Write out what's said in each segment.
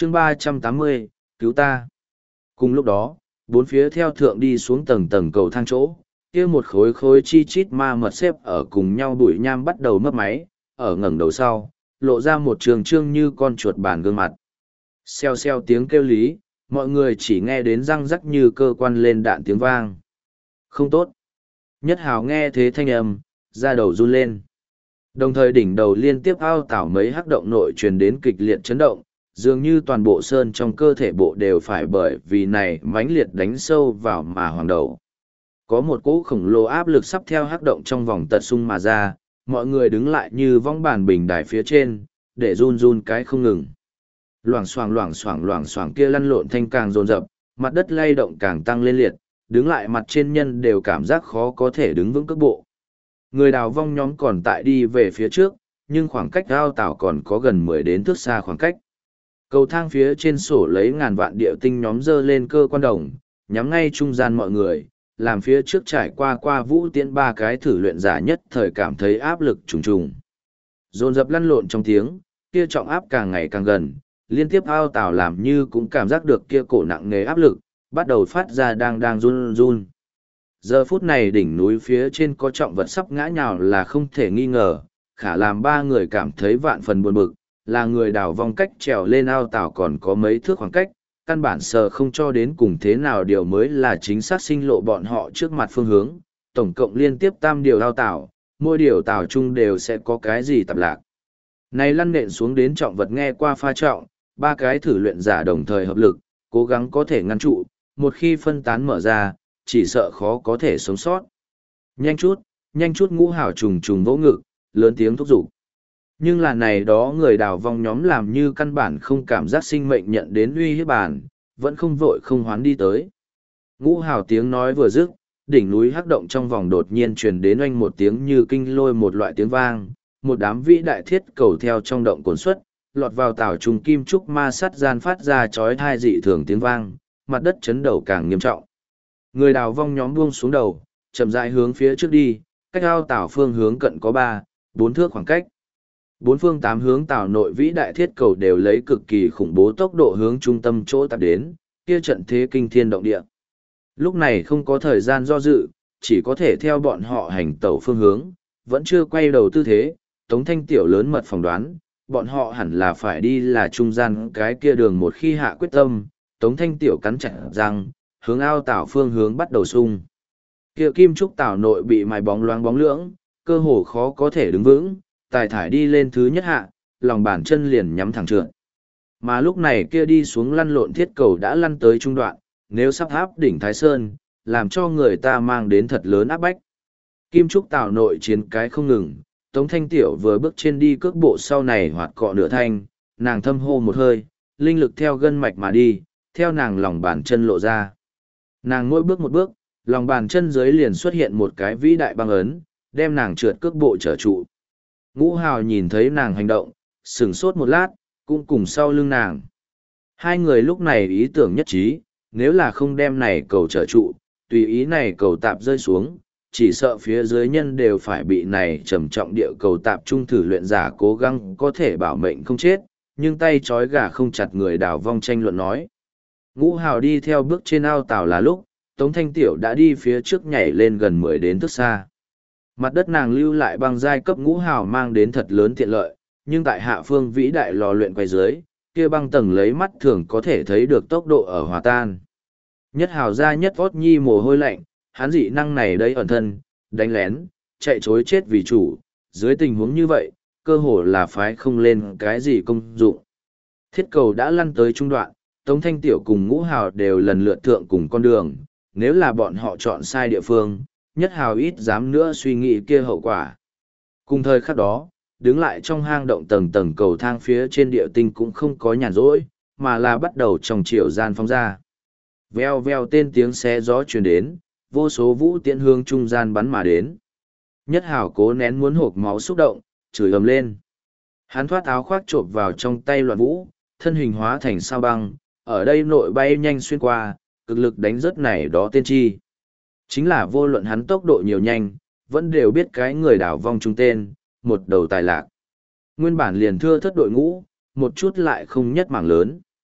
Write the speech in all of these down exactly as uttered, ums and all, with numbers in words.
chương ba trăm tám mươi, cứu ta. Cùng lúc đó, bốn phía theo thượng đi xuống tầng tầng cầu thang chỗ, kia một khối khối chi chít ma mật xếp ở cùng nhau bụi nham bắt đầu mấp máy, ở ngẩng đầu sau, lộ ra một trường trương như con chuột bàn gương mặt. Xeo xeo tiếng kêu lý, mọi người chỉ nghe đến răng rắc như cơ quan lên đạn tiếng vang. Không tốt. Nhất hào nghe thế thanh âm, da đầu run lên. Đồng thời đỉnh đầu liên tiếp ao tảo mấy hắc động nội truyền đến kịch liệt chấn động, dường như toàn bộ sơn trong cơ thể bộ đều phải bởi vì này mãnh liệt đánh sâu vào mà hoàng đầu. Có một cỗ khổng lồ áp lực sắp theo hắc động trong vòng tật sung mà ra, mọi người đứng lại như vong bàn bình đài phía trên, để run run cái không ngừng. Loảng xoảng loảng xoảng loảng xoảng kia lăn lộn thanh càng dồn dập, mặt đất lay động càng tăng lên liệt, đứng lại mặt trên nhân đều cảm giác khó có thể đứng vững cước bộ. Người đào vong nhóm còn tại đi về phía trước, nhưng khoảng cách ao tảo còn có gần mười đến thước xa khoảng cách. Cầu thang phía trên sổ lấy ngàn vạn điệu tinh nhóm dơ lên cơ quan đồng, nhắm ngay trung gian mọi người, làm phía trước trải qua qua vũ tiễn ba cái thử luyện giả nhất thời cảm thấy áp lực trùng trùng. Dồn dập lăn lộn trong tiếng, kia trọng áp càng ngày càng gần, liên tiếp ao tảo làm như cũng cảm giác được kia cổ nặng nề áp lực, bắt đầu phát ra đang đang run run. Giờ phút này đỉnh núi phía trên có trọng vật sắp ngã nhào là không thể nghi ngờ, khả làm ba người cảm thấy vạn phần buồn bực, là người đào vong cách trèo lên ao tảo còn có mấy thước khoảng cách, căn bản sờ không cho đến cùng thế nào điều mới là chính xác sinh lộ bọn họ trước mặt phương hướng, tổng cộng liên tiếp tam điều ao tảo, mỗi điều tảo chung đều sẽ có cái gì tạp lạc. Này lăn nện xuống đến trọng vật nghe qua pha trọng, ba cái thử luyện giả đồng thời hợp lực, cố gắng có thể ngăn trụ, một khi phân tán mở ra, chỉ sợ khó có thể sống sót. Nhanh chút, nhanh chút ngũ hảo trùng trùng vỗ ngực, lớn tiếng thúc giục. Nhưng là này đó người đào vong nhóm làm như căn bản không cảm giác sinh mệnh nhận đến uy hiếp bản, vẫn không vội không hoán đi tới. Ngũ hảo tiếng nói vừa dứt, đỉnh núi hắc động trong vòng đột nhiên truyền đến oanh một tiếng như kinh lôi một loại tiếng vang, một đám vĩ đại thiết cầu theo trong động cuốn xuất, lọt vào tảo trùng kim trúc ma sắt gian phát ra chói thai dị thường tiếng vang, mặt đất chấn đầu càng nghiêm trọng. Người đào vong nhóm buông xuống đầu, chậm rãi hướng phía trước đi, cách ao tảo phương hướng cận có ba, bốn thước khoảng cách. Bốn phương tám hướng tảo nội vĩ đại thiết cầu đều lấy cực kỳ khủng bố tốc độ hướng trung tâm chỗ tạp đến, kia trận thế kinh thiên động địa. Lúc này không có thời gian do dự, chỉ có thể theo bọn họ hành tẩu phương hướng, vẫn chưa quay đầu tư thế, Tống Thanh Tiểu lớn mật phỏng đoán, bọn họ hẳn là phải đi là trung gian cái kia đường một khi hạ quyết tâm, Tống Thanh Tiểu cắn chặt răng, hướng ao tảo phương hướng bắt đầu sung. Kia kim trúc tảo nội bị mài bóng loáng bóng lưỡng, cơ hồ khó có thể đứng vững, tài thải đi lên thứ nhất hạ, lòng bàn chân liền nhắm thẳng trượt. Mà lúc này kia đi xuống lăn lộn thiết cầu đã lăn tới trung đoạn, nếu sắp áp đỉnh Thái Sơn, làm cho người ta mang đến thật lớn áp bách. Kim trúc tảo nội chiến cái không ngừng, Tống Thanh Tiểu vừa bước trên đi cước bộ sau này hoạt cọ nửa thanh, nàng thâm hô một hơi, linh lực theo gân mạch mà đi, theo nàng lòng bàn chân lộ ra. Nàng mỗi bước một bước, lòng bàn chân dưới liền xuất hiện một cái vĩ đại băng ấn, đem nàng trượt cước bộ trở trụ. Ngũ Hào nhìn thấy nàng hành động, sửng sốt một lát, cũng cùng sau lưng nàng. Hai người lúc này ý tưởng nhất trí, nếu là không đem này cầu trở trụ, tùy ý này cầu tạp rơi xuống, chỉ sợ phía dưới nhân đều phải bị này trầm trọng địa cầu tạp trung thử luyện giả cố gắng có thể bảo mệnh không chết, nhưng tay trói gà không chặt người đào vong tranh luận nói. Ngũ Hào đi theo bước trên ao tàu là lúc, Tống Thanh Tiểu đã đi phía trước nhảy lên gần mười đến thước xa. Mặt đất nàng lưu lại băng giai cấp Ngũ Hào mang đến thật lớn tiện lợi, nhưng tại hạ phương vĩ đại lò luyện quay dưới, kia băng tầng lấy mắt thường có thể thấy được tốc độ ở hòa tan. Nhất Hào ra nhất vót nhi mồ hôi lạnh, hắn dị năng này đây ẩn thân, đánh lén, chạy chối chết vì chủ, dưới tình huống như vậy, cơ hồ là phái không lên cái gì công dụng. Thiết cầu đã lăn tới trung đoạn, Tống Thanh Tiểu cùng Ngũ Hào đều lần lượt thượng cùng con đường, nếu là bọn họ chọn sai địa phương, Nhất Hào ít dám nữa suy nghĩ kia hậu quả. Cùng thời khắc đó, đứng lại trong hang động tầng tầng cầu thang phía trên địa tinh cũng không có nhàn rỗi, mà là bắt đầu trong chiều gian phóng ra. Veo veo tên tiếng xé gió truyền đến, vô số vũ tiễn hương trung gian bắn mà đến. Nhất Hào cố nén muốn hộp máu xúc động, chửi ầm lên. Hắn thoát áo khoác trộm vào trong tay loạn vũ, thân hình hóa thành sao băng, ở đây nội bay nhanh xuyên qua, cực lực đánh rớt này đó tên chi. Chính là vô luận hắn tốc độ nhiều nhanh, vẫn đều biết cái người đảo vong trung tên, một đầu tài lạc. Nguyên bản liền thưa thất đội ngũ, một chút lại không nhất mảng lớn.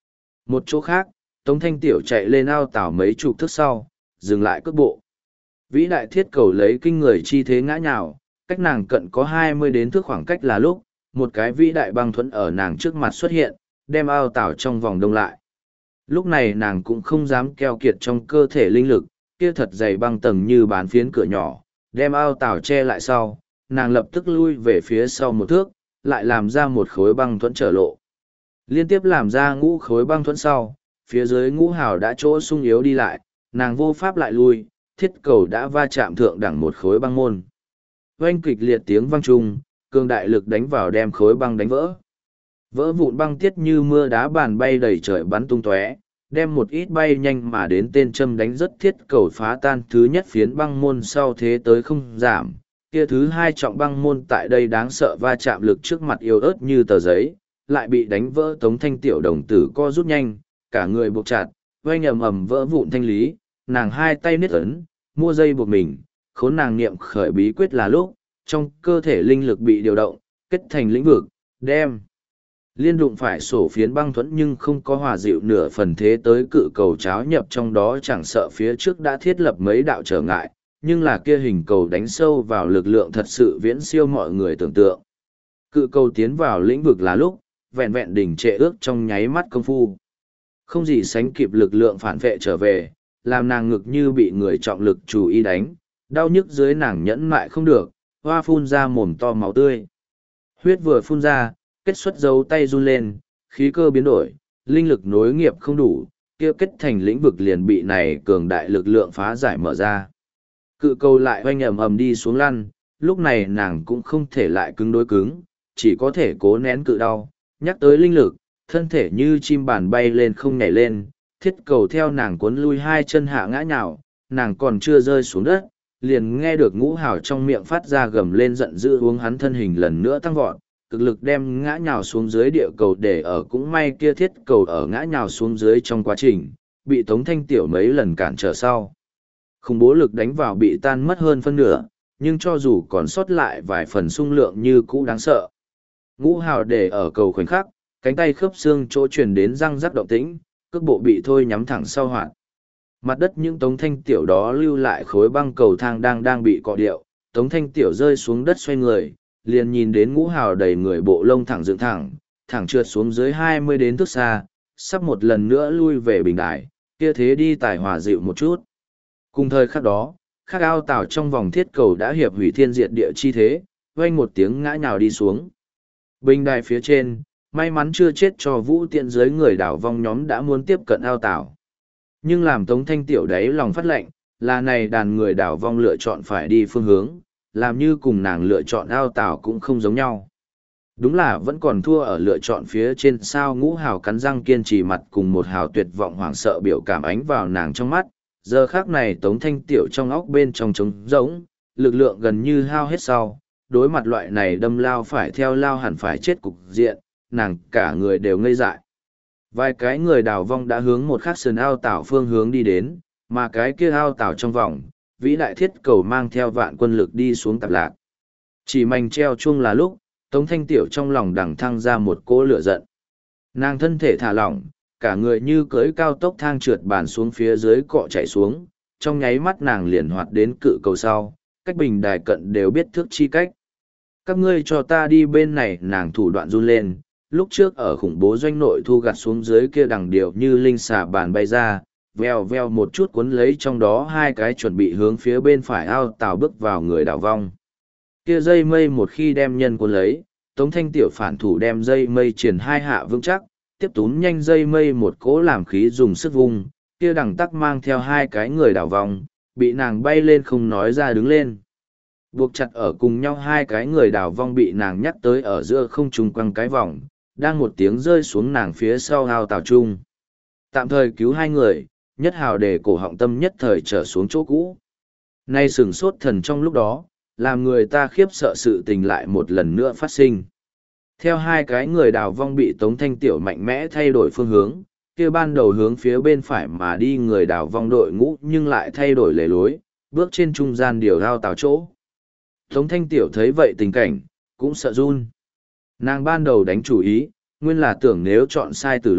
Một chỗ khác, Tống Thanh Tiểu chạy lên ao tảo mấy chục thước sau, dừng lại cước bộ. Vĩ đại thiết cầu lấy kinh người chi thế ngã nhào, cách nàng cận có hai mươi đến thước khoảng cách là lúc, một cái vĩ đại băng thuẫn ở nàng trước mặt xuất hiện, đem ao tảo trong vòng đông lại. Lúc này nàng cũng không dám keo kiệt trong cơ thể linh lực, kia thật dày băng tầng như bán phiến cửa nhỏ, đem ao tảo che lại sau, nàng lập tức lui về phía sau một thước, lại làm ra một khối băng thuẫn trở lộ. Liên tiếp làm ra ngũ khối băng thuẫn sau, phía dưới ngũ hào đã chỗ sung yếu đi lại, nàng vô pháp lại lui, thiết cầu đã va chạm thượng đẳng một khối băng môn. Oanh kịch liệt tiếng vang trung, cường đại lực đánh vào đem khối băng đánh vỡ. Vỡ vụn băng tiết như mưa đá bàn bay đầy trời bắn tung tóe, đem một ít bay nhanh mà đến tên châm đánh rất thiết cầu phá tan thứ nhất phiến băng môn sau thế tới không giảm. Kia thứ hai trọng băng môn tại đây đáng sợ va chạm lực trước mặt yếu ớt như tờ giấy, lại bị đánh vỡ. Tống Thanh Tiểu đồng tử co rút nhanh, cả người buộc chặt, oanh ầm ầm vỡ vụn thanh lý, nàng hai tay niết ấn, mua dây buộc mình, khốn nàng niệm khởi bí quyết là lúc, trong cơ thể linh lực bị điều động, kết thành lĩnh vực, đem. Liên đụng phải sổ phiến băng thuẫn nhưng không có hòa dịu nửa phần thế tới cự cầu cháo nhập trong đó, chẳng sợ phía trước đã thiết lập mấy đạo trở ngại, nhưng là kia hình cầu đánh sâu vào lực lượng thật sự viễn siêu mọi người tưởng tượng. Cự cầu tiến vào lĩnh vực là lúc, vẹn vẹn đỉnh trệ ước trong nháy mắt công phu. Không gì sánh kịp lực lượng phản vệ trở về, làm nàng ngực như bị người trọng lực chủ ý đánh, đau nhức dưới nàng nhẫn mại không được, hoa phun ra mồm to máu tươi. Huyết vừa phun ra, kết xuất dấu tay run lên, khí cơ biến đổi, linh lực nối nghiệp không đủ, kia kết thành lĩnh vực liền bị này cường đại lực lượng phá giải mở ra. Cự cầu lại oanh ầm ầm đi xuống lăn, lúc này nàng cũng không thể lại cứng đối cứng, chỉ có thể cố nén cự đau, nhắc tới linh lực, thân thể như chim bàn bay lên không nhảy lên, thiết cầu theo nàng cuốn lui hai chân hạ ngã nhào, nàng còn chưa rơi xuống đất, liền nghe được ngũ hào trong miệng phát ra gầm lên giận dữ, uống hắn thân hình lần nữa tăng vọt, cực lực đem ngã nhào xuống dưới địa cầu để ở. Cũng may kia thiết cầu ở ngã nhào xuống dưới trong quá trình, bị Tống Thanh Tiểu mấy lần cản trở sau. Khủng bố lực đánh vào bị tan mất hơn phân nửa, nhưng cho dù còn sót lại vài phần sung lượng như cũ đáng sợ. Ngũ hào để ở cầu khoảnh khắc, cánh tay khớp xương chỗ truyền đến răng rắc động tĩnh, cước bộ bị thôi nhắm thẳng sau hoạt. Mặt đất những Tống Thanh Tiểu đó lưu lại khối băng cầu thang đang đang bị cọ điệu, Tống Thanh Tiểu rơi xuống đất xoay người, liền nhìn đến ngũ hào đầy người bộ lông thẳng dựng thẳng, thẳng trượt xuống dưới hai mươi đến thước xa, sắp một lần nữa lui về bình đài, kia thế đi tài hòa dịu một chút. Cùng thời khắc đó, khắc ao tảo trong vòng thiết cầu đã hiệp hủy thiên diệt địa chi thế, vang một tiếng ngã nhào đi xuống. Bình đài phía trên, may mắn chưa chết cho vũ tiện dưới người đảo vong nhóm đã muốn tiếp cận ao tảo. Nhưng làm Tống Thanh Tiểu đáy lòng phát lệnh, là này đàn người đảo vong lựa chọn phải đi phương hướng, làm như cùng nàng lựa chọn ao tảo cũng không giống nhau. Đúng là vẫn còn thua ở lựa chọn phía trên. Sao ngũ hào cắn răng kiên trì mặt cùng một hào tuyệt vọng hoảng sợ biểu cảm ánh vào nàng trong mắt. Giờ khác này Tống Thanh Tiểu trong óc bên trong trống rỗng, lực lượng gần như hao hết sau, đối mặt loại này đâm lao phải theo lao hẳn phải chết cục diện, nàng cả người đều ngây dại. Vài cái người đào vong đã hướng một khắc sườn ao tảo phương hướng đi đến, mà cái kia ao tảo trong vòng, vĩ đại thiết cầu mang theo vạn quân lực đi xuống tạp lạc. Chỉ mảnh treo chuông là lúc, Tống Thanh Tiểu trong lòng đằng thăng ra một cỗ lửa giận. Nàng thân thể thả lỏng, cả người như cưỡi cao tốc thang trượt bàn xuống phía dưới cọ chạy xuống, trong nháy mắt nàng liền hoạt đến cự cầu sau, cách bình đài cận đều biết thước chi cách. Các ngươi cho ta đi bên này. Nàng thủ đoạn run lên, lúc trước ở khủng bố doanh nội thu gặt xuống dưới kia đằng điệu như linh xà bàn bay ra, veo veo một chút cuốn lấy trong đó hai cái chuẩn bị hướng phía bên phải ao tàu bước vào người đảo vong. Kia dây mây một khi đem nhân cuốn lấy, Tống Thanh Tiểu phản thủ đem dây mây triển hai hạ vững chắc, tiếp túm nhanh dây mây một cỗ làm khí dùng sức vung, kia đằng tắc mang theo hai cái người đảo vong, bị nàng bay lên không nói ra đứng lên. Buộc chặt ở cùng nhau hai cái người đảo vong bị nàng nhắc tới ở giữa không trung quăng cái vòng, đang một tiếng rơi xuống nàng phía sau ao tàu chung. Tạm thời cứu hai người, nhất hào để cổ họng tâm nhất thời trở xuống chỗ cũ. Nay sửng sốt thần trong lúc đó, làm người ta khiếp sợ sự tình lại một lần nữa phát sinh. Theo hai cái người đào vong bị Tống Thanh Tiểu mạnh mẽ thay đổi phương hướng, kia ban đầu hướng phía bên phải mà đi người đào vong đội ngũ nhưng lại thay đổi lề lối, bước trên trung gian điều ao tàu chỗ. Tống Thanh Tiểu thấy vậy tình cảnh, cũng sợ run. Nàng ban đầu đánh chủ ý, nguyên là tưởng nếu chọn sai tử lộ,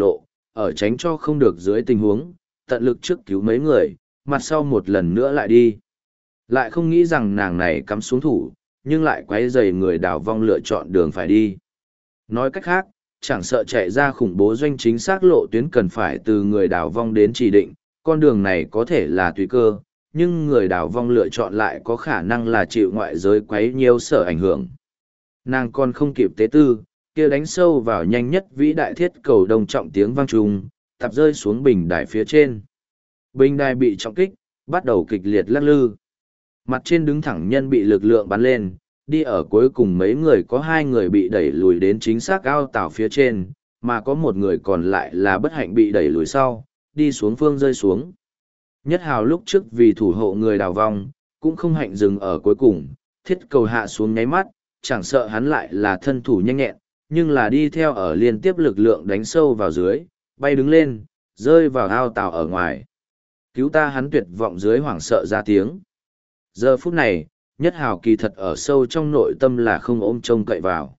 ở tránh cho không được dưới tình huống, tận lực trước cứu mấy người, mặt sau một lần nữa lại đi. Lại không nghĩ rằng nàng này cắm xuống thủ, nhưng lại quấy rầy người đào vong lựa chọn đường phải đi. Nói cách khác, chẳng sợ chạy ra khủng bố doanh chính xác lộ tuyến cần phải từ người đào vong đến chỉ định, con đường này có thể là tùy cơ, nhưng người đào vong lựa chọn lại có khả năng là chịu ngoại giới quấy nhiều sở ảnh hưởng. Nàng còn không kịp tế tư, kia đánh sâu vào nhanh nhất vĩ đại thiết cầu đồng trọng tiếng vang trùng, tập rơi xuống bình đài phía trên. Bình đài bị trọng kích, bắt đầu kịch liệt lắc lư. Mặt trên đứng thẳng nhân bị lực lượng bắn lên, đi ở cuối cùng mấy người có hai người bị đẩy lùi đến chính xác ao tàu phía trên, mà có một người còn lại là bất hạnh bị đẩy lùi sau, đi xuống phương rơi xuống. Nhất hào lúc trước vì thủ hộ người đào vong, cũng không hạnh dừng ở cuối cùng, thiết cầu hạ xuống nháy mắt, chẳng sợ hắn lại là thân thủ nhanh nhẹn, nhưng là đi theo ở liên tiếp lực lượng đánh sâu vào dưới, bay đứng lên, rơi vào ao tàu ở ngoài. Cứu ta, hắn tuyệt vọng dưới hoảng sợ ra tiếng. Giờ phút này, nhất hào kỳ thật ở sâu trong nội tâm là không ôm trông cậy vào.